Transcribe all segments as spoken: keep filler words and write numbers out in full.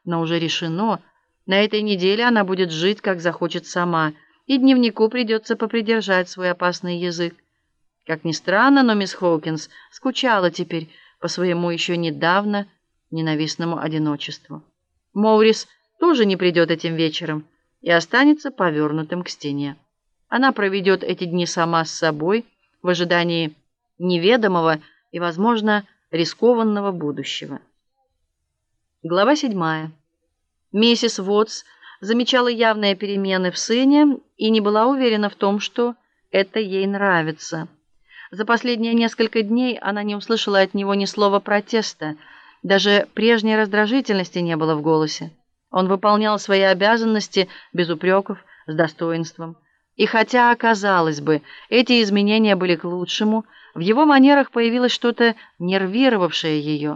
Но уже решено, на этой неделе она будет жить, как захочет сама, и дневнику придется попридержать свой опасный язык. Как ни странно, но мисс Хоукинс скучала теперь по своему еще недавно ненавистному одиночеству. Моурис тоже не придет этим вечером и останется повернутым к стене. Она проведет эти дни сама с собой в ожидании неведомого и, возможно, рискованного будущего. Глава седьмая. Миссис Вотс замечала явные перемены в сыне и не была уверена в том, что это ей нравится. За последние несколько дней она не услышала от него ни слова протеста, даже прежней раздражительности не было в голосе. Он выполнял свои обязанности без упреков, с достоинством. И хотя, казалось бы, эти изменения были к лучшему, в его манерах появилось что-то, нервировавшее ее.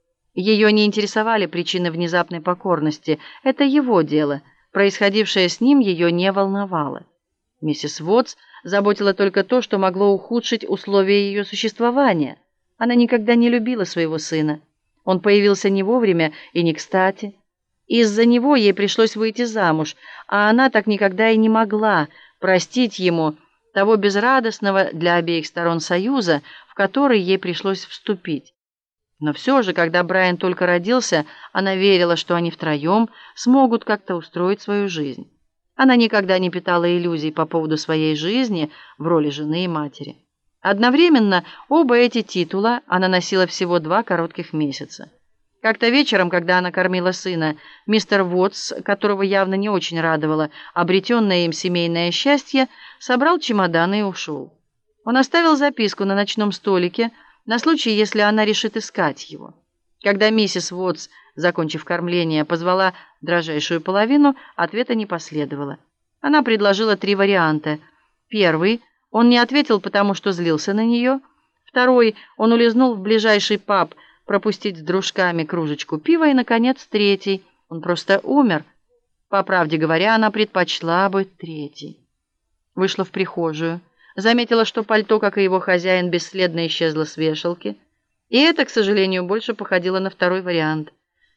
Ее не интересовали причины внезапной покорности. Это его дело. Происходившее с ним ее не волновало. Миссис Вотс заботило только то, что могло ухудшить условия ее существования. Она никогда не любила своего сына. Он появился не вовремя и не кстати. Из-за него ей пришлось выйти замуж, а она так никогда и не могла простить ему того безрадостного для обеих сторон союза, в который ей пришлось вступить. Но все же, когда Брайан только родился, она верила, что они втроем смогут как-то устроить свою жизнь. Она никогда не питала иллюзий по поводу своей жизни в роли жены и матери. Одновременно оба эти титула она носила всего два коротких месяца. Как-то вечером, когда она кормила сына, мистер Вотс, которого явно не очень радовало обретенное им семейное счастье, собрал чемоданы и ушел. Он оставил записку на ночном столике на случай, если она решит искать его. Когда миссис Вотс, закончив кормление, позвала дрожайшую половину, ответа не последовало. Она предложила три варианта. Первый — он не ответил, потому что злился на нее. Второй — он улизнул в ближайший паб пропустить с дружками кружечку пива. И, наконец, третий — он просто умер. По правде говоря, она предпочла бы третий. Вышла в прихожую, заметила, что пальто, как и его хозяин, бесследно исчезло с вешалки. И это, к сожалению, больше походило на второй вариант.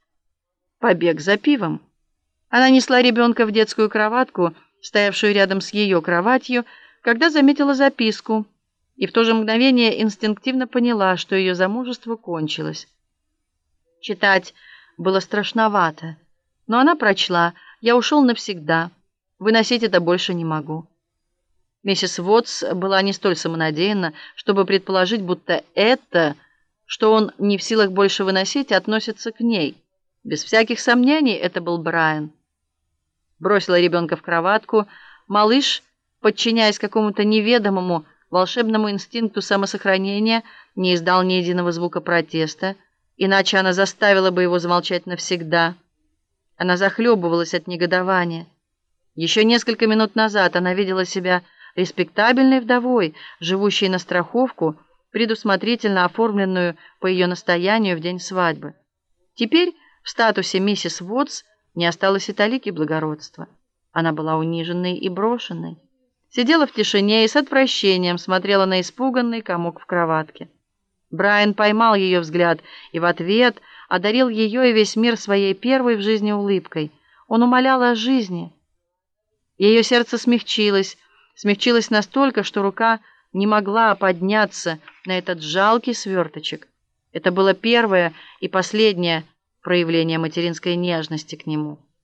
Побег за пивом. Она несла ребенка в детскую кроватку, стоявшую рядом с ее кроватью, когда заметила записку, и в то же мгновение инстинктивно поняла, что ее замужество кончилось. Читать было страшновато, но она прочла: «Я ушел навсегда. Выносить это больше не могу». Миссис Вотс была не столь самонадеянна, чтобы предположить, будто это, что он не в силах больше выносить, относится к ней. Без всяких сомнений, это был Брайан. Бросила ребенка в кроватку. Малыш, подчиняясь какому-то неведомому волшебному инстинкту самосохранения, не издал ни единого звука протеста, иначе она заставила бы его замолчать навсегда. Она захлебывалась от негодования. Еще несколько минут назад она видела себя респектабельной вдовой, живущей на страховку, предусмотрительно оформленную по ее настоянию в день свадьбы. Теперь в статусе миссис Вотс не осталось и талики благородства. Она была униженной и брошенной. Сидела в тишине и с отвращением смотрела на испуганный комок в кроватке. Брайан поймал ее взгляд и в ответ одарил ее и весь мир своей первой в жизни улыбкой. Он умолял о жизни. Ее сердце смягчилось, смягчилось настолько, что рука не могла подняться на этот жалкий сверточек. Это было первое и последнее проявление материнской нежности к нему.